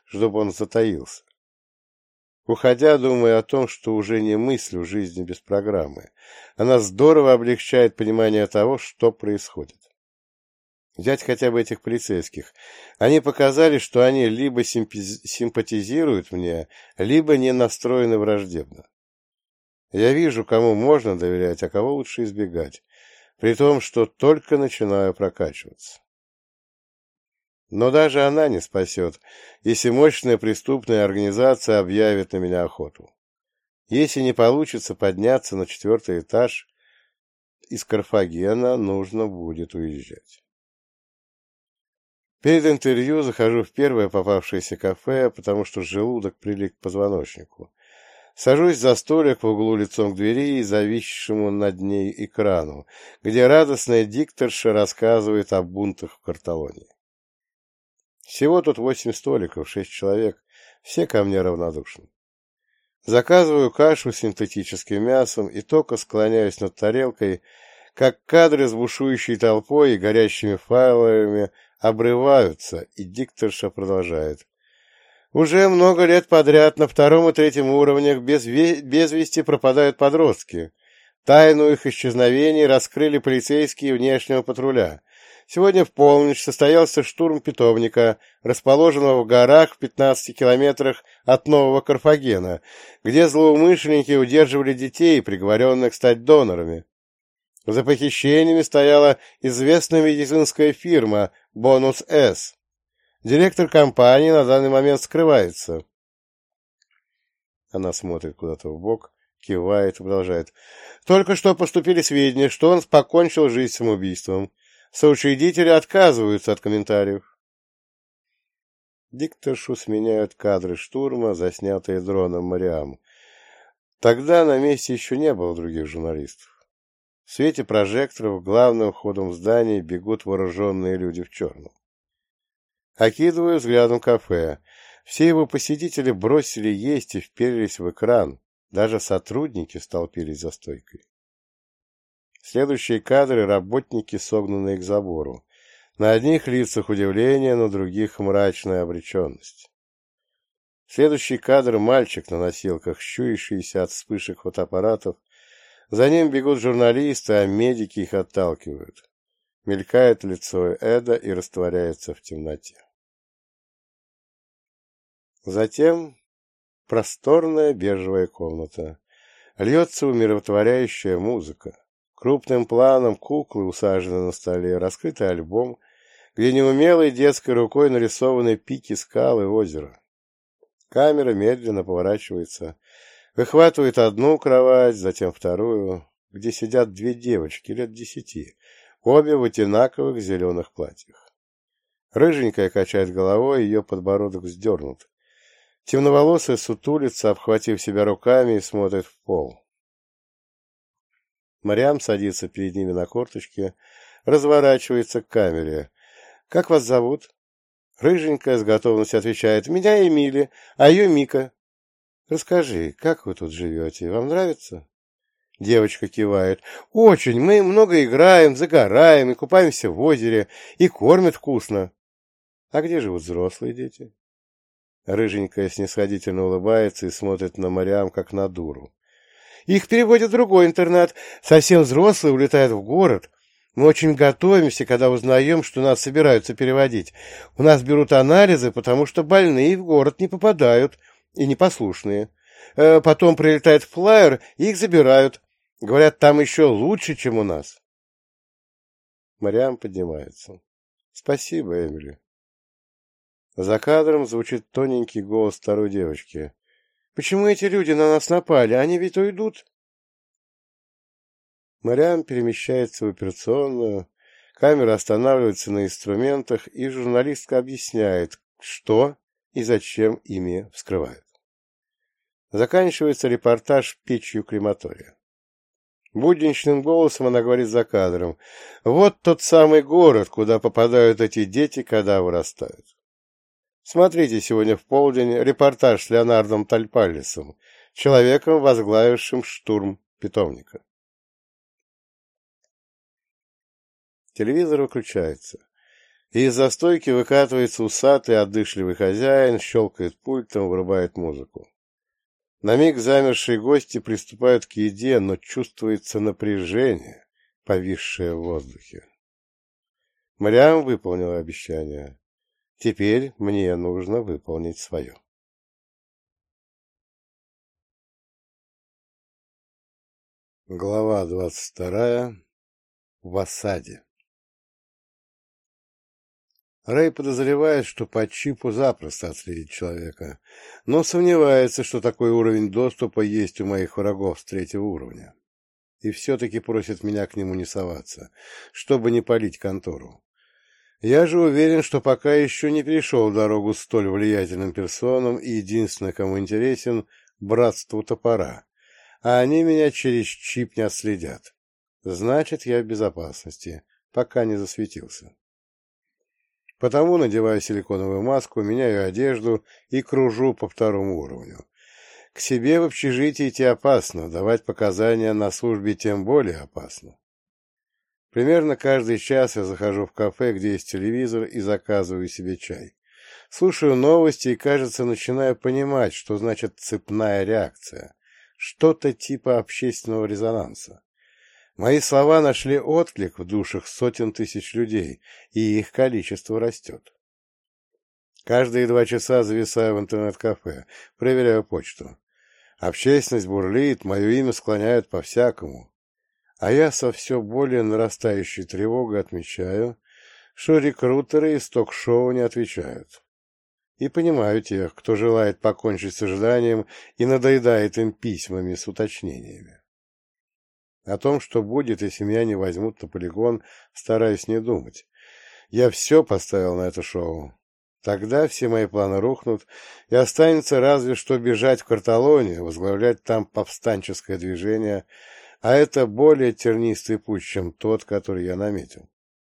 чтобы он затаился. Уходя, думаю о том, что уже не мыслю жизни без программы. Она здорово облегчает понимание того, что происходит. Взять хотя бы этих полицейских. Они показали, что они либо симпатизируют мне, либо не настроены враждебно. Я вижу, кому можно доверять, а кого лучше избегать, при том, что только начинаю прокачиваться. Но даже она не спасет, если мощная преступная организация объявит на меня охоту. Если не получится подняться на 4-й этаж, из Карфагена нужно будет уезжать. Перед интервью захожу в первое попавшееся кафе, потому что желудок прилип к позвоночнику. Сажусь за столик в углу лицом к двери и зависшему над ней экрану, где радостная дикторша рассказывает о бунтах в Карталонии. Всего тут 8 столиков, 6 человек, все ко мне равнодушны. Заказываю кашу с синтетическим мясом и только склоняюсь над тарелкой, как кадры с бушующей толпой и горящими файлами обрываются, и дикторша продолжает. Уже много лет подряд на 2-м и 3-м уровнях без вести пропадают подростки. Тайну их исчезновений раскрыли полицейские внешнего патруля. Сегодня в полночь состоялся штурм питомника, расположенного в горах в 15 километрах от Нового Карфагена, где злоумышленники удерживали детей, приговоренных стать донорами. За похищениями стояла известная медицинская фирма «Бонус С». Директор компании на данный момент скрывается. Она смотрит куда-то вбок, кивает и продолжает. Только что поступили сведения, что он покончил жизнь самоубийством. Соучредители отказываются от комментариев. Дикторшу сменяют кадры штурма, заснятые дроном Мариам. Тогда на месте еще не было других журналистов. В свете прожекторов главным входом в здание бегут вооруженные люди в черном. Окидываю взглядом кафе. Все его посетители бросили есть и вперились в экран. Даже сотрудники столпились за стойкой. Следующие кадры — работники, согнанные к забору. На одних лицах удивление, на других мрачная обреченность. Следующий кадр — мальчик на носилках, щурящийся от вспышек фотоаппаратов. За ним бегут журналисты, а медики их отталкивают. Мелькает лицо Эда и растворяется в темноте. Затем просторная бежевая комната. Льется умиротворяющая музыка. Крупным планом куклы усажены на столе, раскрытый альбом, где неумелой детской рукой нарисованы пики скал и озера. Камера медленно поворачивается, выхватывает одну кровать, затем вторую, где сидят 2 девочки лет 10, обе в одинаковых зеленых платьях. Рыженькая качает головой, ее подбородок вздернут. Темноволосая сутулится, обхватив себя руками, и смотрит в пол. Мариам садится перед ними на корточки, разворачивается к камере. «Как вас зовут?» Рыженькая с готовностью отвечает. «Меня Эмили, а ее Мика». «Расскажи, как вы тут живете? Вам нравится?» Девочка кивает. «Очень. Мы много играем, загораем и купаемся в озере, и кормят вкусно». «А где живут взрослые дети?» Рыженькая снисходительно улыбается и смотрит на Мариам, как на дуру. «Их переводят в другой интернат. Совсем взрослые улетают в город. Мы очень готовимся, когда узнаем, что нас собираются переводить. У нас берут анализы, потому что больные в город не попадают и непослушные. Потом прилетает флайер, и их забирают. Говорят, там еще лучше, чем у нас». Мариам поднимается. «Спасибо, Эмили». За кадром звучит тоненький голос второй девочки. «Почему эти люди на нас напали? Они ведь уйдут?» Мариам перемещается в операционную, камера останавливается на инструментах, и журналистка объясняет, что и зачем ими вскрывают. Заканчивается репортаж печью крематория. Будничным голосом она говорит за кадром. «Вот тот самый город, куда попадают эти дети, когда вырастают. Смотрите сегодня в полдень репортаж с Леонардом Тальпаллисом, человеком, возглавившим штурм питомника». Телевизор выключается. И из-за стойки выкатывается усатый, отдышливый хозяин, щелкает пультом, врубает музыку. На миг замершие гости приступают к еде, но чувствуется напряжение, повисшее в воздухе. Мариам выполнила обещание. Теперь мне нужно выполнить свое. Глава 22. В осаде. Рэй подозревает, что по чипу запросто отследить человека, но сомневается, что такой уровень доступа есть у моих врагов с 3-го уровня. И все-таки просит меня к нему не соваться, чтобы не палить контору. Я же уверен, что пока еще не перешел дорогу столь влиятельным персонам, и единственное, кому интересен, братству топора, а они меня через чип не отследят. Значит, я в безопасности, пока не засветился. Потому надеваю силиконовую маску, меняю одежду и кружу по 2-му уровню. К себе в общежитие идти опасно, давать показания на службе тем более опасно. Примерно каждый час я захожу в кафе, где есть телевизор, и заказываю себе чай. Слушаю новости и, кажется, начинаю понимать, что значит цепная реакция. Что-то типа общественного резонанса. Мои слова нашли отклик в душах сотен тысяч людей, и их количество растет. Каждые 2 часа зависаю в интернет-кафе, проверяю почту. Общественность бурлит, мое имя склоняют по-всякому. А я со все более нарастающей тревогой отмечаю, что рекрутеры из ток-шоу не отвечают. И понимаю тех, кто желает покончить с ожиданием и надоедает им письмами с уточнениями. О том, что будет, если меня не возьмут на полигон, стараюсь не думать. Я все поставил на это шоу. Тогда все мои планы рухнут, и останется разве что бежать в Карталонию, возглавлять там повстанческое движение, а это более тернистый путь, чем тот, который я наметил.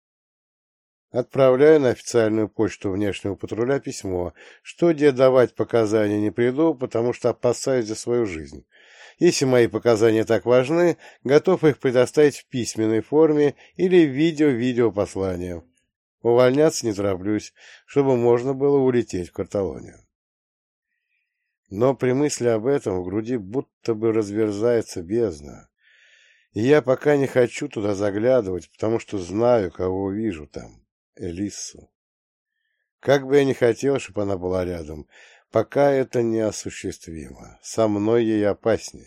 Отправляю на официальную почту внешнего патруля письмо, что где давать показания не приду, потому что опасаюсь за свою жизнь. Если мои показания так важны, готов их предоставить в письменной форме или в видеопослание. Увольняться не тороплюсь, чтобы можно было улететь в Карталонию. Но при мысли об этом в груди будто бы разверзается бездна. И я пока не хочу туда заглядывать, потому что знаю, кого увижу там. Элиссу. Как бы я ни хотел, чтобы она была рядом, пока это неосуществимо. Со мной ей опаснее.